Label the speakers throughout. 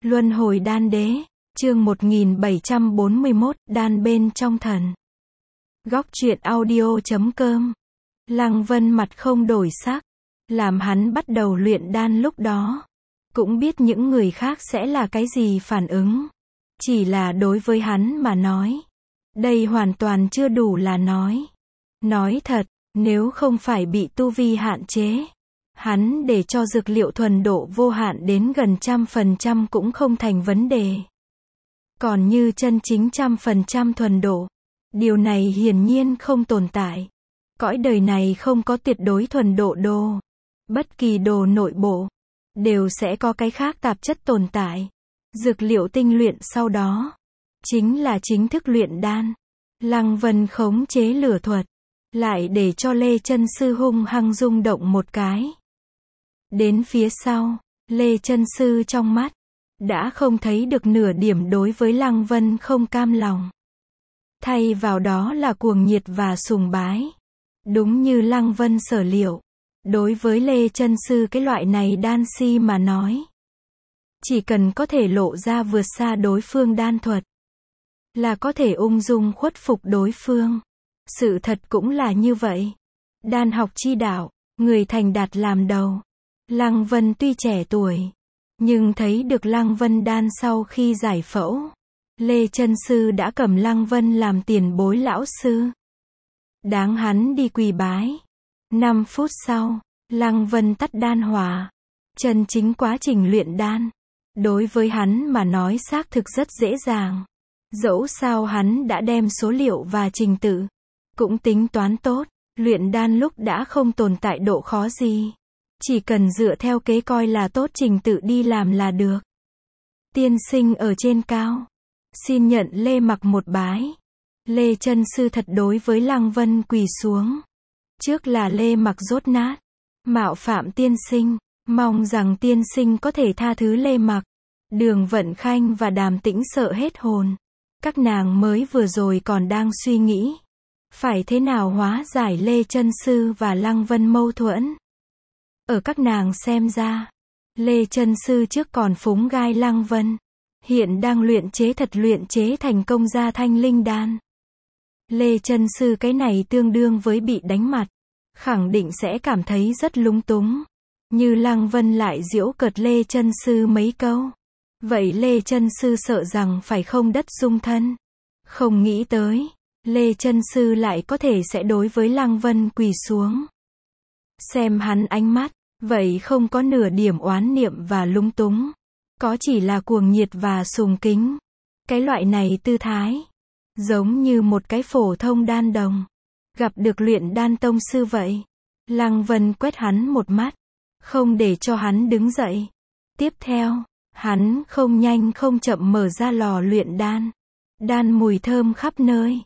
Speaker 1: Luân hồi đan đế, chương 1741, đan bên trong thần. Góc truyện audio.com. Lăng Vân mặt không đổi sắc, làm hắn bắt đầu luyện đan lúc đó. Cũng biết những người khác sẽ là cái gì phản ứng. Chỉ là đối với hắn mà nói. Đây hoàn toàn chưa đủ là nói. Nói thật, nếu không phải bị tu vi hạn chế. Hắn để cho dược liệu thuần độ vô hạn đến gần 100% cũng không thành vấn đề. Còn như chân chính 100% thuần độ. Điều này hiển nhiên không tồn tại. Cõi đời này không có tuyệt đối thuần độ đồ. Bất kỳ đồ nội bộ đều sẽ có cái khác tạp chất tồn tại. Dược liệu tinh luyện sau đó chính là chính thức luyện đan. Lăng Vân khống chế lửa thuật, lại để cho Lê Chân Sư hung hăng rung động một cái. Đến phía sau, Lê Chân Sư trong mắt đã không thấy được nửa điểm đối với Lăng Vân không cam lòng. Thay vào đó là cuồng nhiệt và sùng bái. Đúng như Lăng Vân sở liệu, đối với Lê Chân Sư cái loại này đan si mà nói, chỉ cần có thể lộ ra vượt xa đối phương đan thuật, là có thể ung dung khuất phục đối phương. Sự thật cũng là như vậy. Đan học chi đạo, người thành đạt làm đầu. Lăng Vân tuy trẻ tuổi, nhưng thấy được Lăng Vân đan sau khi giải phẫu, Lê Chân Sư đã cầm Lăng Vân làm tiền bối lão sư. Đáng hắn đi quỳ bái. 5 phút sau, Lăng Vân tắt đan hỏa. Chân chính quá trình luyện đan, đối với hắn mà nói xác thực rất dễ dàng. Dẫu sao hắn đã đem số liệu và trình tự cũng tính toán tốt, luyện đan lúc đã không tồn tại độ khó gì. Chỉ cần dựa theo kế coi là tốt trình tự đi làm là được. Tiên sinh ở trên cao, xin nhận Lê Mặc một bái. Lê Chân Sư thật đối với Lăng Vân quỳ xuống. Trước là Lê Mặc dốt nát, mạo phạm tiên sinh, mong rằng tiên sinh có thể tha thứ Lê Mặc. Đường Vận Khanh và Đàm Tĩnh sợ hết hồn. Các nàng mới vừa rồi còn đang suy nghĩ phải thế nào hóa giải Lê Chân Sư và Lăng Vân mâu thuẫn. Ở các nàng xem ra, Lê Chân Sư trước còn phúng gai Lăng Vân, hiện đang luyện chế thành công ra thanh linh đan. Lê Chân Sư cái này tương đương với bị đánh mặt, khẳng định sẽ cảm thấy rất lúng túng. Như Lăng Vân lại giễu cợt Lê Chân Sư mấy câu, vậy Lê Chân Sư sợ rằng phải không đất dung thân. Không nghĩ tới, Lê Chân Sư lại có thể sẽ đối với Lăng Vân quỳ xuống. Xem hắn ánh mắt, vậy không có nửa điểm oán niệm và lúng túng, có chỉ là cuồng nhiệt và sùng kính. Cái loại này tư thái, giống như một cái phổ thông đan đồng, gặp được luyện đan tông sư vậy. Lăng Vân quét hắn một mắt, không để cho hắn đứng dậy. Tiếp theo, hắn không nhanh không chậm mở ra lò luyện đan. Đan mùi thơm khắp nơi.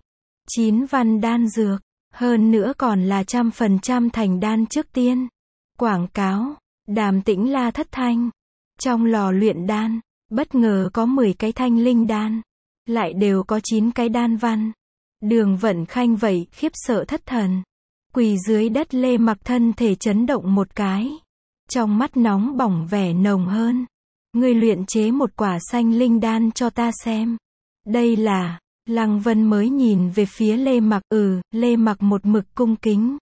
Speaker 1: 9 văn đan dược, hơn nữa còn là 100% thành đan trước tiên. Quảng cáo, Đàm Tĩnh la thất thanh. Trong lò luyện đan, bất ngờ có 10 cái thanh linh đan, lại đều có 9 cái đan văn. Đường Vận Khanh vậy khiếp sợ thất thần. Quỳ dưới đất Lê Mặc thân thể chấn động một cái. Trong mắt nóng bỏng vẻ nồng hơn. Ngươi luyện chế một quả xanh linh đan cho ta xem. Đây là, Lăng Vân mới nhìn về phía Lê Mặc, Lê Mặc một mực cung kính.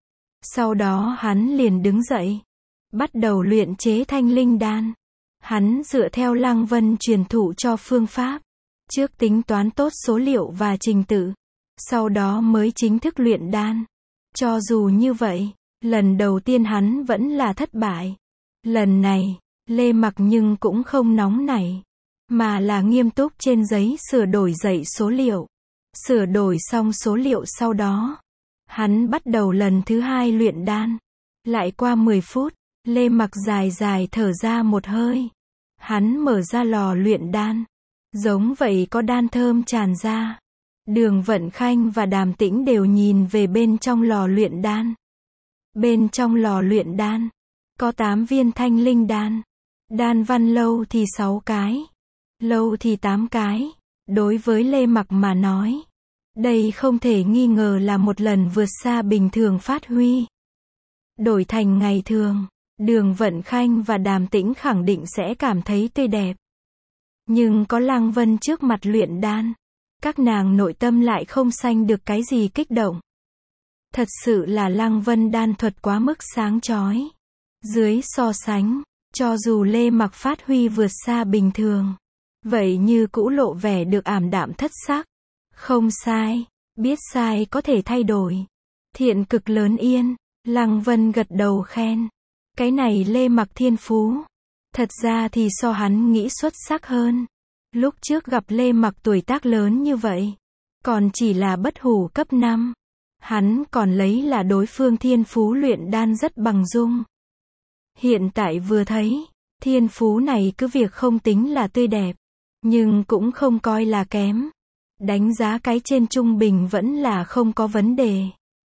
Speaker 1: Sau đó hắn liền đứng dậy, bắt đầu luyện chế thanh linh đan. Hắn dựa theo Lăng Vân truyền thụ cho phương pháp, trước tính toán tốt số liệu và trình tự, sau đó mới chính thức luyện đan. Cho dù như vậy, lần đầu tiên hắn vẫn là thất bại. Lần này, Lê Mặc nhưng cũng không nóng nảy, mà là nghiêm túc trên giấy sửa đổi dãy số liệu. Sửa đổi xong số liệu sau đó, hắn bắt đầu lần thứ 2 luyện đan. Lại qua 10 phút, Lê Mặc dài dài thở ra một hơi. Hắn mở ra lò luyện đan. Giống vậy có đan thơm tràn ra. Đường Vận Khanh và Đàm Tĩnh đều nhìn về bên trong lò luyện đan. Bên trong lò luyện đan, có 8 viên thanh linh đan. Đan văn lâu thì 6 cái, lâu thì 8 cái. Đối với Lê Mặc mà nói, đây không thể nghi ngờ là một lần vượt xa bình thường phát huy. Đổi thành ngày thường, Đường Vận Khanh và Đàm Tĩnh khẳng định sẽ cảm thấy tươi đẹp. Nhưng có Lăng Vân trước mặt luyện đan, các nàng nội tâm lại không sanh được cái gì kích động. Thật sự là Lăng Vân đan thuật quá mức sáng chói. Dưới so sánh, cho dù Lê Mặc phát huy vượt xa bình thường, vậy như cũ lộ vẻ được ảm đạm thất sắc. Không sai, biết sai có thể thay đổi. Thiện cực lớn yên, Lăng Vân gật đầu khen. Cái này Lê Mặc thiên phú, thật ra thì so hắn nghĩ xuất sắc hơn. Lúc trước gặp Lê Mặc tuổi tác lớn như vậy, còn chỉ là bất hủ cấp 5. Hắn còn lấy là đối phương thiên phú luyện đan rất bằng dung. Hiện tại vừa thấy, thiên phú này cứ việc không tính là tươi đẹp, nhưng cũng không coi là kém. Đánh giá cái trên trung bình vẫn là không có vấn đề.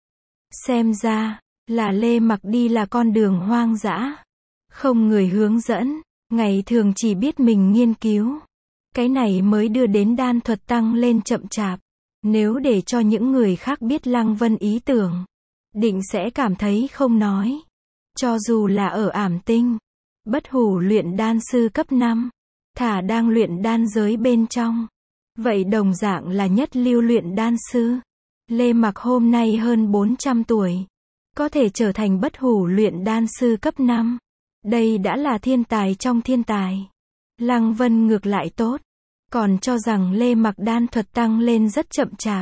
Speaker 1: Xem ra, là Lê Mặc đi là con đường hoang dã. Không người hướng dẫn, ngày thường chỉ biết mình nghiên cứu. Cái này mới đưa đến đan thuật tăng lên chậm chạp. Nếu để cho những người khác biết Lăng Vân ý tưởng, định sẽ cảm thấy không nói. Cho dù là ở ảm tinh, bất hủ luyện đan sư cấp 5, thả đang luyện đan giới bên trong. Vậy đồng dạng là nhất lưu luyện đan sư. Lê Mặc hôm nay hơn 400 tuổi, có thể trở thành bất hủ luyện đan sư cấp 5. Đây đã là thiên tài trong thiên tài. Lăng Vân ngược lại tốt, còn cho rằng Lê Mặc đan thuật tăng lên rất chậm chạp.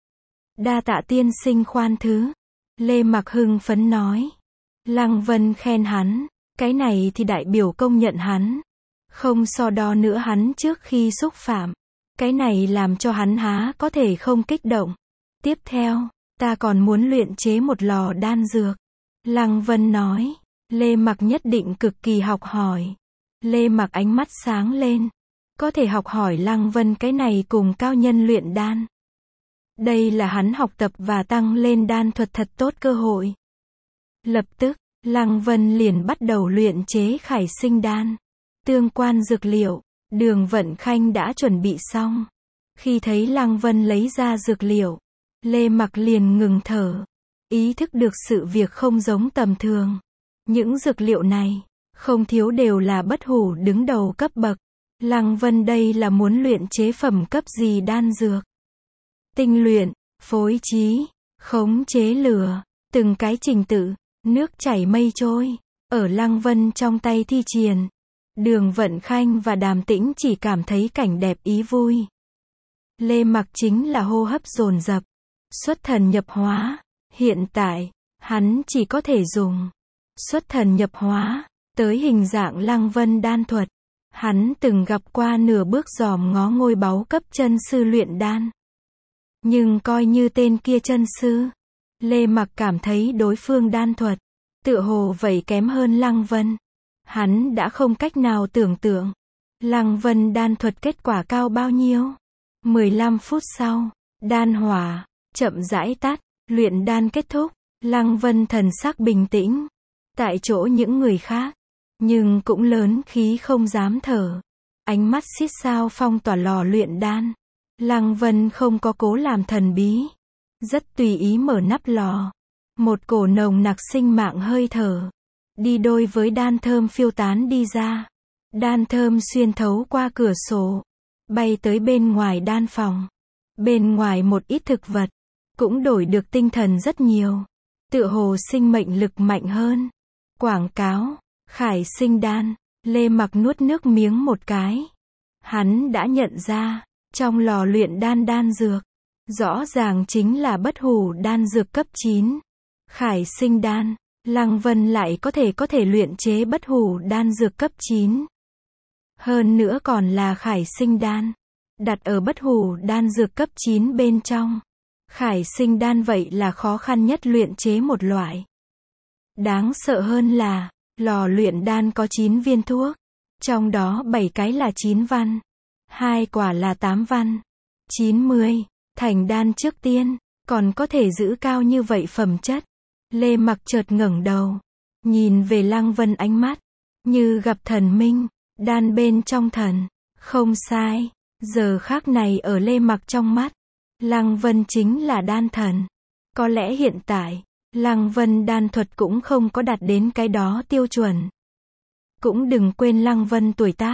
Speaker 1: Đa tạ tiên sinh khoan thứ. Lê Mặc hưng phấn nói. Lăng Vân khen hắn, cái này thì đại biểu công nhận hắn. Không so đo nữa hắn trước khi xúc phạm. Cái này làm cho hắn há có thể không kích động. Tiếp theo, ta còn muốn luyện chế một lò đan dược. Lăng Vân nói. Lê Mặc nhất định cực kỳ học hỏi. Lê Mặc ánh mắt sáng lên. Có thể học hỏi Lăng Vân cái này cùng cao nhân luyện đan. Đây là hắn học tập và tăng lên đan thuật thật tốt cơ hội. Lập tức, Lăng Vân liền bắt đầu luyện chế khải sinh đan. Tương quan dược liệu, Đường Vận Khanh đã chuẩn bị xong. Khi thấy Lăng Vân lấy ra dược liệu, Lê Mặc liền ngừng thở. Ý thức được sự việc không giống tầm thường. Những dược liệu này, không thiếu đều là bất hủ đứng đầu cấp bậc. Lăng Vân đây là muốn luyện chế phẩm cấp gì đan dược? Tinh luyện, phối trí, khống chế lửa, từng cái trình tự, nước chảy mây trôi, ở Lăng Vân trong tay thi triển. Đường Vận Khanh và Đàm Tĩnh chỉ cảm thấy cảnh đẹp ý vui. Lê Mặc chính là hô hấp dồn dập, xuất thần nhập hóa. Hiện tại, hắn chỉ có thể dùng xuất thần nhập hóa, tới hình dạng Lăng Vân đan thuật. Hắn từng gặp qua nửa bước dòm ngó ngôi báu cấp chân sư luyện đan. Nhưng coi như tên kia chân sư, Lê Mặc cảm thấy đối phương đan thuật, tựa hồ vậy kém hơn Lăng Vân. Hắn đã không cách nào tưởng tượng, Lăng Vân đan thuật kết quả cao bao nhiêu. 15 phút sau, đan hỏa, chậm rãi tắt, luyện đan kết thúc, Lăng Vân thần sắc bình tĩnh. Tại chỗ những người khác, nhưng cũng lớn khí không dám thở. Ánh mắt xít sao phong tỏa lò luyện đan. Lăng Vân không có cố làm thần bí. Rất tùy ý mở nắp lò. Một cổ nồng nặc sinh mạng hơi thở, đi đôi với đan thơm phiêu tán đi ra. Đan thơm xuyên thấu qua cửa sổ, bay tới bên ngoài đan phòng. Bên ngoài một ít thực vật, cũng đổi được tinh thần rất nhiều. Tựa hồ sinh mệnh lực mạnh hơn. Quảng cáo, khải sinh đan, Lê Mặc nuốt nước miếng một cái. Hắn đã nhận ra, trong lò luyện đan đan dược, rõ ràng chính là bất hủ đan dược cấp 9. Khải sinh đan, Lăng Vân lại có thể luyện chế bất hủ đan dược cấp 9. Hơn nữa còn là khải sinh đan, đặt ở bất hủ đan dược cấp 9 bên trong. Khải sinh đan vậy là khó khăn nhất luyện chế một loại. Đáng sợ hơn là, lò luyện đan có 9 viên thuốc, trong đó 7 cái là 9 văn, 2 quả là 8 văn, 90, thành đan trước tiên, còn có thể giữ cao như vậy phẩm chất. Lê Mặc chợt ngẩng đầu, nhìn về Lăng Vân ánh mắt, như gặp thần minh, đan bên trong thần. Không sai, giờ khắc này ở Lê Mặc trong mắt, Lăng Vân chính là đan thần. Có lẽ hiện tại, Lăng Vân đan thuật cũng không có đạt đến cái đó tiêu chuẩn. Cũng đừng quên Lăng Vân tuổi tác,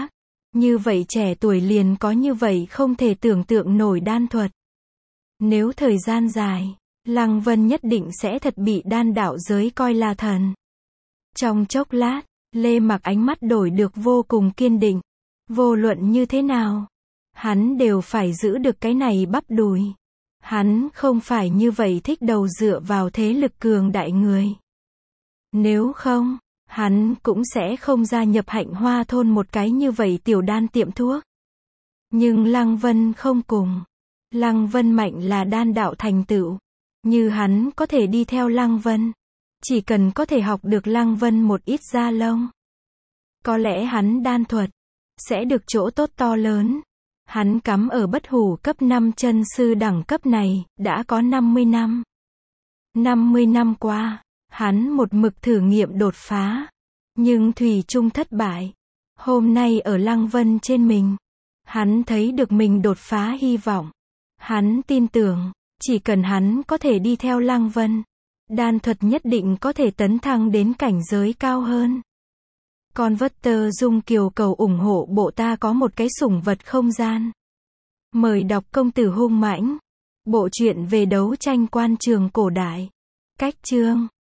Speaker 1: Như vậy trẻ tuổi liền có như vậy không thể tưởng tượng nổi đan thuật. Nếu thời gian dài, Lăng Vân nhất định sẽ thật bị đan đạo giới coi là thần. Trong chốc lát, Lê Mặc ánh mắt đổi được vô cùng kiên định. Vô luận như thế nào, hắn đều phải giữ được cái này bắp đùi. Hắn không phải như vậy thích đầu dựa vào thế lực cường đại người. Nếu không, hắn cũng sẽ không gia nhập Hạnh Hoa thôn một cái như vậy tiểu đan tiệm thuốc. Nhưng Lăng Vân không cùng. Lăng Vân mạnh là đan đạo thành tựu. Như hắn có thể đi theo Lăng Vân. Chỉ cần có thể học được Lăng Vân một ít da lông. Có lẽ hắn đan thuật sẽ được chỗ tốt to lớn. Hắn cắm ở bất hủ cấp 5 chân sư đẳng cấp này, đã có 50 năm. 50 năm qua, hắn một mực thử nghiệm đột phá. Nhưng thủy chung thất bại. Hôm nay ở Lăng Vân trên mình, hắn thấy được mình đột phá hy vọng. Hắn tin tưởng, chỉ cần hắn có thể đi theo Lăng Vân, đan thuật nhất định có thể tấn thăng đến cảnh giới cao hơn. Converter Dung Kiều cầu ủng hộ bộ ta có một cái sủng vật không gian. Mời đọc Công tử hung mãnh. Bộ truyện về đấu tranh quan trường cổ đại. Cách chương